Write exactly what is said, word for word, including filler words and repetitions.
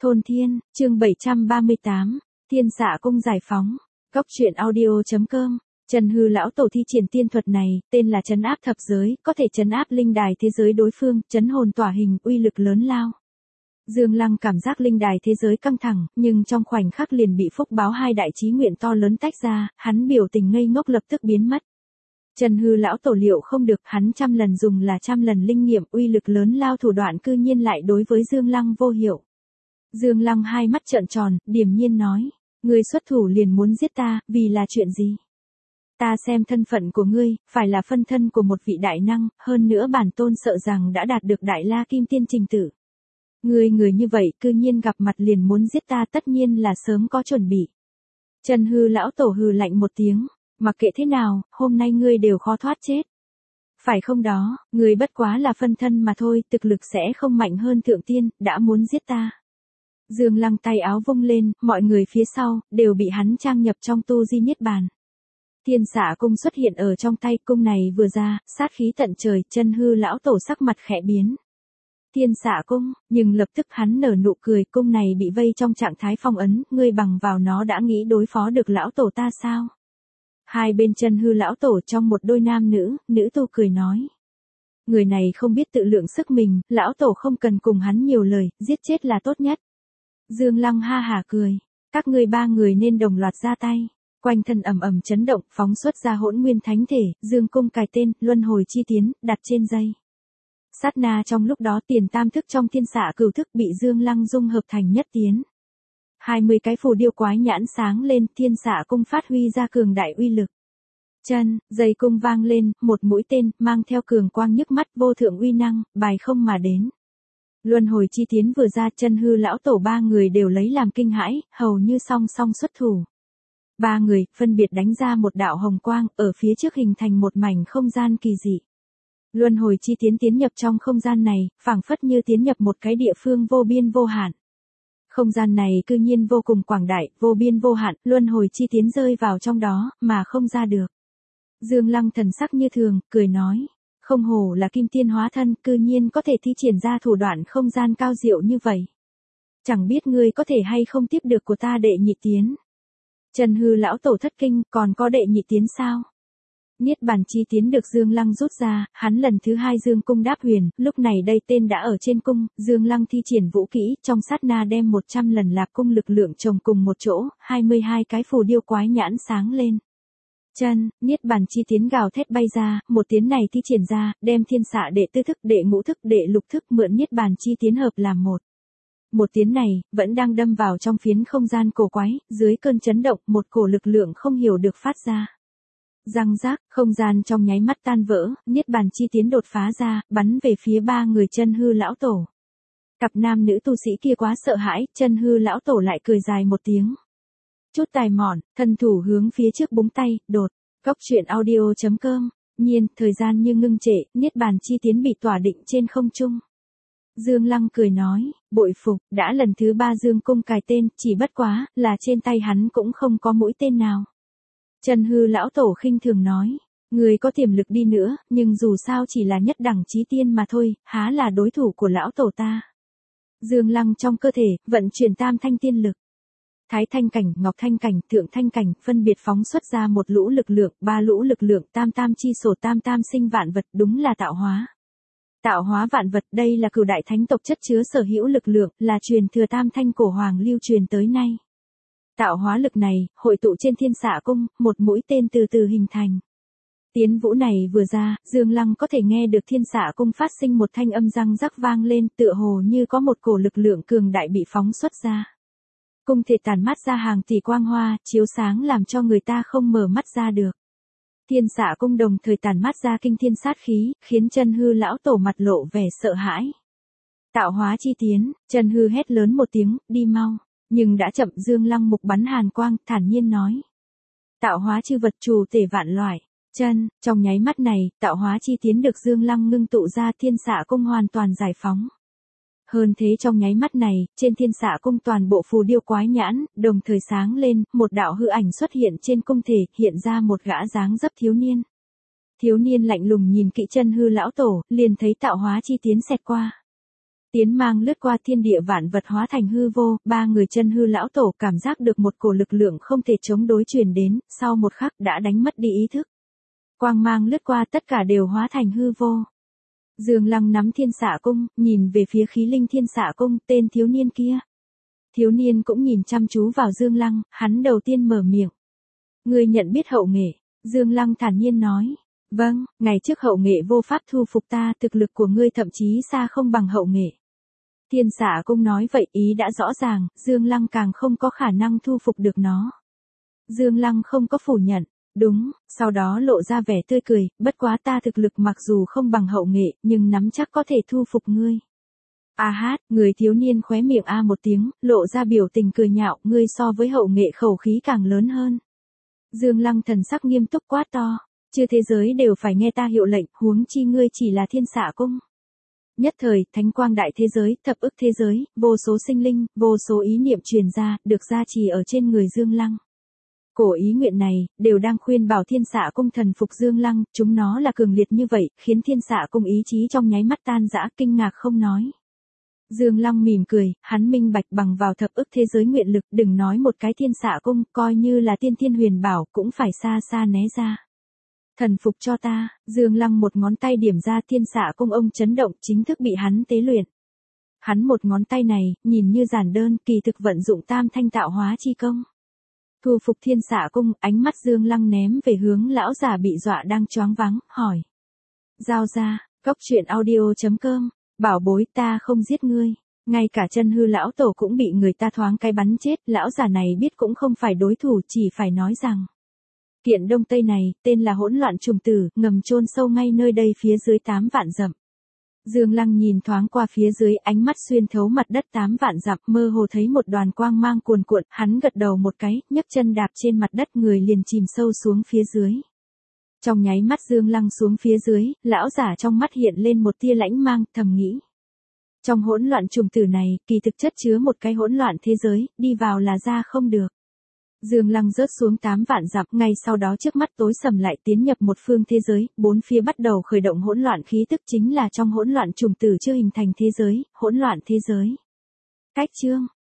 Thôn Thiên, chương bảy trăm ba mươi tám, Thiên Xạ Cung giải phóng. Góc truyện audio.com. Trần Hư lão tổ thi triển tiên thuật này, tên là trấn áp thập giới, có thể trấn áp linh đài thế giới đối phương, trấn hồn tỏa hình, uy lực lớn lao. Dương Lăng cảm giác linh đài thế giới căng thẳng, nhưng trong khoảnh khắc liền bị phúc báo hai đại chí nguyện to lớn tách ra, hắn biểu tình ngây ngốc lập tức biến mất. Trần Hư lão tổ liệu không được, hắn trăm lần dùng là trăm lần linh nghiệm, uy lực lớn lao thủ đoạn cư nhiên lại đối với Dương Lăng vô hiệu. Dương Lăng hai mắt trợn tròn, điềm nhiên nói, ngươi xuất thủ liền muốn giết ta, vì là chuyện gì? Ta xem thân phận của ngươi, phải là phân thân của một vị đại năng, hơn nữa bản tôn sợ rằng đã đạt được đại la kim tiên trình tự. Ngươi người như vậy cư nhiên gặp mặt liền muốn giết ta, tất nhiên là sớm có chuẩn bị. Trần Hư lão tổ hừ lạnh một tiếng, mặc kệ thế nào, hôm nay ngươi đều khó thoát chết. Phải không đó, ngươi bất quá là phân thân mà thôi, thực lực sẽ không mạnh hơn thượng tiên, đã muốn giết ta. Dương Lăng tay áo vung lên, mọi người phía sau, đều bị hắn trang nhập trong tu di niết bàn. Thiên Xạ Cung xuất hiện ở trong tay, cung này vừa ra, sát khí tận trời, Trần Hư lão tổ sắc mặt khẽ biến. Thiên Xạ Cung, nhưng lập tức hắn nở nụ cười, cung này bị vây trong trạng thái phong ấn, ngươi bằng vào nó đã nghĩ đối phó được lão tổ ta sao? Hai bên Trần Hư lão tổ trong một đôi nam nữ, nữ tu cười nói. Người này không biết tự lượng sức mình, lão tổ không cần cùng hắn nhiều lời, giết chết là tốt nhất. Dương Lăng ha hả cười, các ngươi ba người nên đồng loạt ra tay. Quanh thân ầm ầm chấn động, phóng xuất ra hỗn nguyên thánh thể, Dương cung cài tên, luân hồi chi tiến, đặt trên dây. Sát na trong lúc đó tiền tam thức trong thiên xạ cửu thức bị Dương Lăng dung hợp thành nhất tiến. hai mươi cái phù điêu quái nhãn sáng lên, thiên xạ cung phát huy ra cường đại uy lực. Chân, dây cung vang lên, một mũi tên, mang theo cường quang nhức mắt vô thượng uy năng, bài không mà đến. Luân hồi chi tiến vừa ra, Trần Hư lão tổ ba người đều lấy làm kinh hãi, hầu như song song xuất thủ. Ba người, phân biệt đánh ra một đạo hồng quang, ở phía trước hình thành một mảnh không gian kỳ dị. Luân hồi chi tiến tiến nhập trong không gian này, phảng phất như tiến nhập một cái địa phương vô biên vô hạn. Không gian này cư nhiên vô cùng quảng đại, vô biên vô hạn, luân hồi chi tiến rơi vào trong đó, mà không ra được. Dương Lăng thần sắc như thường, cười nói, không hổ là kim tiên hóa thân, cư nhiên có thể thi triển ra thủ đoạn không gian cao diệu như vậy. Chẳng biết ngươi có thể hay không tiếp được của ta đệ nhị tiến. Trần Hư lão tổ thất kinh, còn có đệ nhị tiến sao? Niết bàn chi tiến được Dương Lăng rút ra, hắn lần thứ hai Dương cung đáp huyền, lúc này đây tên đã ở trên cung, Dương Lăng thi triển vũ kỹ, trong sát na đem một trăm lần lạc cung lực lượng chồng cùng một chỗ, hai mươi hai cái phù điêu quái nhãn sáng lên. Chân, niết bàn chi tiến gào thét bay ra, một tiến này thi triển ra, đem thiên xạ đệ tư thức, đệ ngũ thức, đệ lục thức mượn niết bàn chi tiến hợp làm một. Một tiến này, vẫn đang đâm vào trong phiến không gian cổ quái, dưới cơn chấn động, một cổ lực lượng không hiểu được phát ra. Răng rác, không gian trong nháy mắt tan vỡ, niết bàn chi tiến đột phá ra, bắn về phía ba người Trần Hư lão tổ. Cặp nam nữ tu sĩ kia quá sợ hãi, Trần Hư lão tổ lại cười dài một tiếng. Chút tài mọn, thân thủ hướng phía trước búng tay, đột. Góc truyện audio.com. Nhiên, thời gian như ngưng trệ, niết bàn chi tiến bị tỏa định trên không trung. Dương Lăng cười nói, bội phục, đã lần thứ ba Dương cung cài tên, chỉ bất quá, là trên tay hắn cũng không có mũi tên nào. Trần Hư lão tổ khinh thường nói, người có tiềm lực đi nữa, nhưng dù sao chỉ là nhất đẳng chí tiên mà thôi, há là đối thủ của lão tổ ta. Dương Lăng trong cơ thể, vận chuyển tam thanh tiên lực. Thái thanh cảnh, ngọc thanh cảnh, thượng thanh cảnh, phân biệt phóng xuất ra một lũ lực lượng, ba lũ lực lượng, tam tam chi sổ tam tam sinh vạn vật, đúng là tạo hóa. Tạo hóa vạn vật, đây là cửu đại thánh tộc chất chứa sở hữu lực lượng, là truyền thừa tam thanh cổ hoàng lưu truyền tới nay. Tạo hóa lực này, hội tụ trên thiên xạ cung, một mũi tên từ từ hình thành. Tiến vũ này vừa ra, Dương Lăng có thể nghe được thiên xạ cung phát sinh một thanh âm răng rắc vang lên, tựa hồ như có một cổ lực lượng cường đại bị phóng xuất ra. Cung thể tản mát ra hàng tỷ quang hoa, chiếu sáng làm cho người ta không mở mắt ra được. Thiên xạ cung đồng thời tản mát ra kinh thiên sát khí, khiến Trần Hư lão tổ mặt lộ vẻ sợ hãi. Tạo hóa chi tiến, Trần Hư hét lớn một tiếng, đi mau. Nhưng đã chậm, Dương Lăng mục bắn hàn quang, thản nhiên nói. Tạo hóa chư vật chủ tể vạn loại. Chân, trong nháy mắt này, tạo hóa chi tiến được Dương Lăng ngưng tụ ra, thiên xạ cung hoàn toàn giải phóng. Hơn thế trong nháy mắt này, trên thiên xạ cung toàn bộ phù điêu quái nhãn, đồng thời sáng lên, một đạo hư ảnh xuất hiện trên cung thể, hiện ra một gã dáng dấp thiếu niên. Thiếu niên lạnh lùng nhìn kỹ Trần Hư lão tổ, liền thấy tạo hóa chi tiến xẹt qua. Tiến mang lướt qua thiên địa vạn vật hóa thành hư vô, ba người chân hư lão tổ cảm giác được một cổ lực lượng không thể chống đối truyền đến, sau một khắc đã đánh mất đi ý thức. Quang mang lướt qua tất cả đều hóa thành hư vô. Dương Lăng nắm thiên xạ cung, nhìn về phía khí linh thiên xạ cung, tên thiếu niên kia. Thiếu niên cũng nhìn chăm chú vào Dương Lăng, hắn đầu tiên mở miệng. Ngươi nhận biết hậu nghệ, Dương Lăng thản nhiên nói. Vâng, ngày trước hậu nghệ vô pháp thu phục ta, thực lực của ngươi thậm chí xa không bằng hậu nghệ. Thiên xạ cung nói vậy ý đã rõ ràng, Dương Lăng càng không có khả năng thu phục được nó. Dương Lăng không có phủ nhận, đúng, sau đó lộ ra vẻ tươi cười, bất quá ta thực lực mặc dù không bằng hậu nghệ, nhưng nắm chắc có thể thu phục ngươi. A hát, người thiếu niên khóe miệng a một tiếng, lộ ra biểu tình cười nhạo, ngươi so với hậu nghệ khẩu khí càng lớn hơn. Dương Lăng thần sắc nghiêm túc quát to, chư thế giới đều phải nghe ta hiệu lệnh, huống chi ngươi chỉ là thiên xạ cung. Nhất thời, thánh quang đại thế giới, thập ức thế giới, vô số sinh linh, vô số ý niệm truyền ra, được gia trì ở trên người Dương Lăng. Cổ ý nguyện này, đều đang khuyên bảo thiên xạ cung thần phục Dương Lăng, chúng nó là cường liệt như vậy, khiến thiên xạ cung ý chí trong nháy mắt tan rã, kinh ngạc không nói. Dương Lăng mỉm cười, hắn minh bạch bằng vào thập ức thế giới nguyện lực, đừng nói một cái thiên xạ cung, coi như là tiên thiên huyền bảo, cũng phải xa xa né ra. Thần phục cho ta, Dương Lăng một ngón tay điểm ra thiên xạ cung ông chấn động, chính thức bị hắn tế luyện. Hắn một ngón tay này, nhìn như giản đơn, kỳ thực vận dụng tam thanh tạo hóa chi công. Thu phục thiên xạ cung, ánh mắt Dương Lăng ném về hướng lão già bị dọa đang choáng váng, hỏi. Giao ra, góc truyện audio chấm com, bảo bối ta không giết ngươi. Ngay cả chân hư lão tổ cũng bị người ta thoáng cái bắn chết, lão già này biết cũng không phải đối thủ, chỉ phải nói rằng. Kiện đông tây này, tên là hỗn loạn trùng tử, ngầm chôn sâu ngay nơi đây phía dưới tám vạn dặm. Dương Lăng nhìn thoáng qua phía dưới, ánh mắt xuyên thấu mặt đất tám vạn dặm, mơ hồ thấy một đoàn quang mang cuồn cuộn, hắn gật đầu một cái, nhấc chân đạp trên mặt đất, người liền chìm sâu xuống phía dưới. Trong nháy mắt Dương Lăng xuống phía dưới, lão giả trong mắt hiện lên một tia lãnh mang, thầm nghĩ. Trong hỗn loạn trùng tử này, kỳ thực chất chứa một cái hỗn loạn thế giới, đi vào là ra không được. Dương Lăng rớt xuống tám vạn dặm, ngay sau đó trước mắt tối sầm lại, tiến nhập một phương thế giới, bốn phía bắt đầu khởi động hỗn loạn khí tức, chính là trong hỗn loạn trùng tử chưa hình thành thế giới, hỗn loạn thế giới. Cách chương